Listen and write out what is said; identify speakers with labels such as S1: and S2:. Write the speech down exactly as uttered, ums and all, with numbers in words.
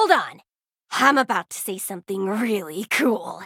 S1: Hold on. I'm about to say something really cool.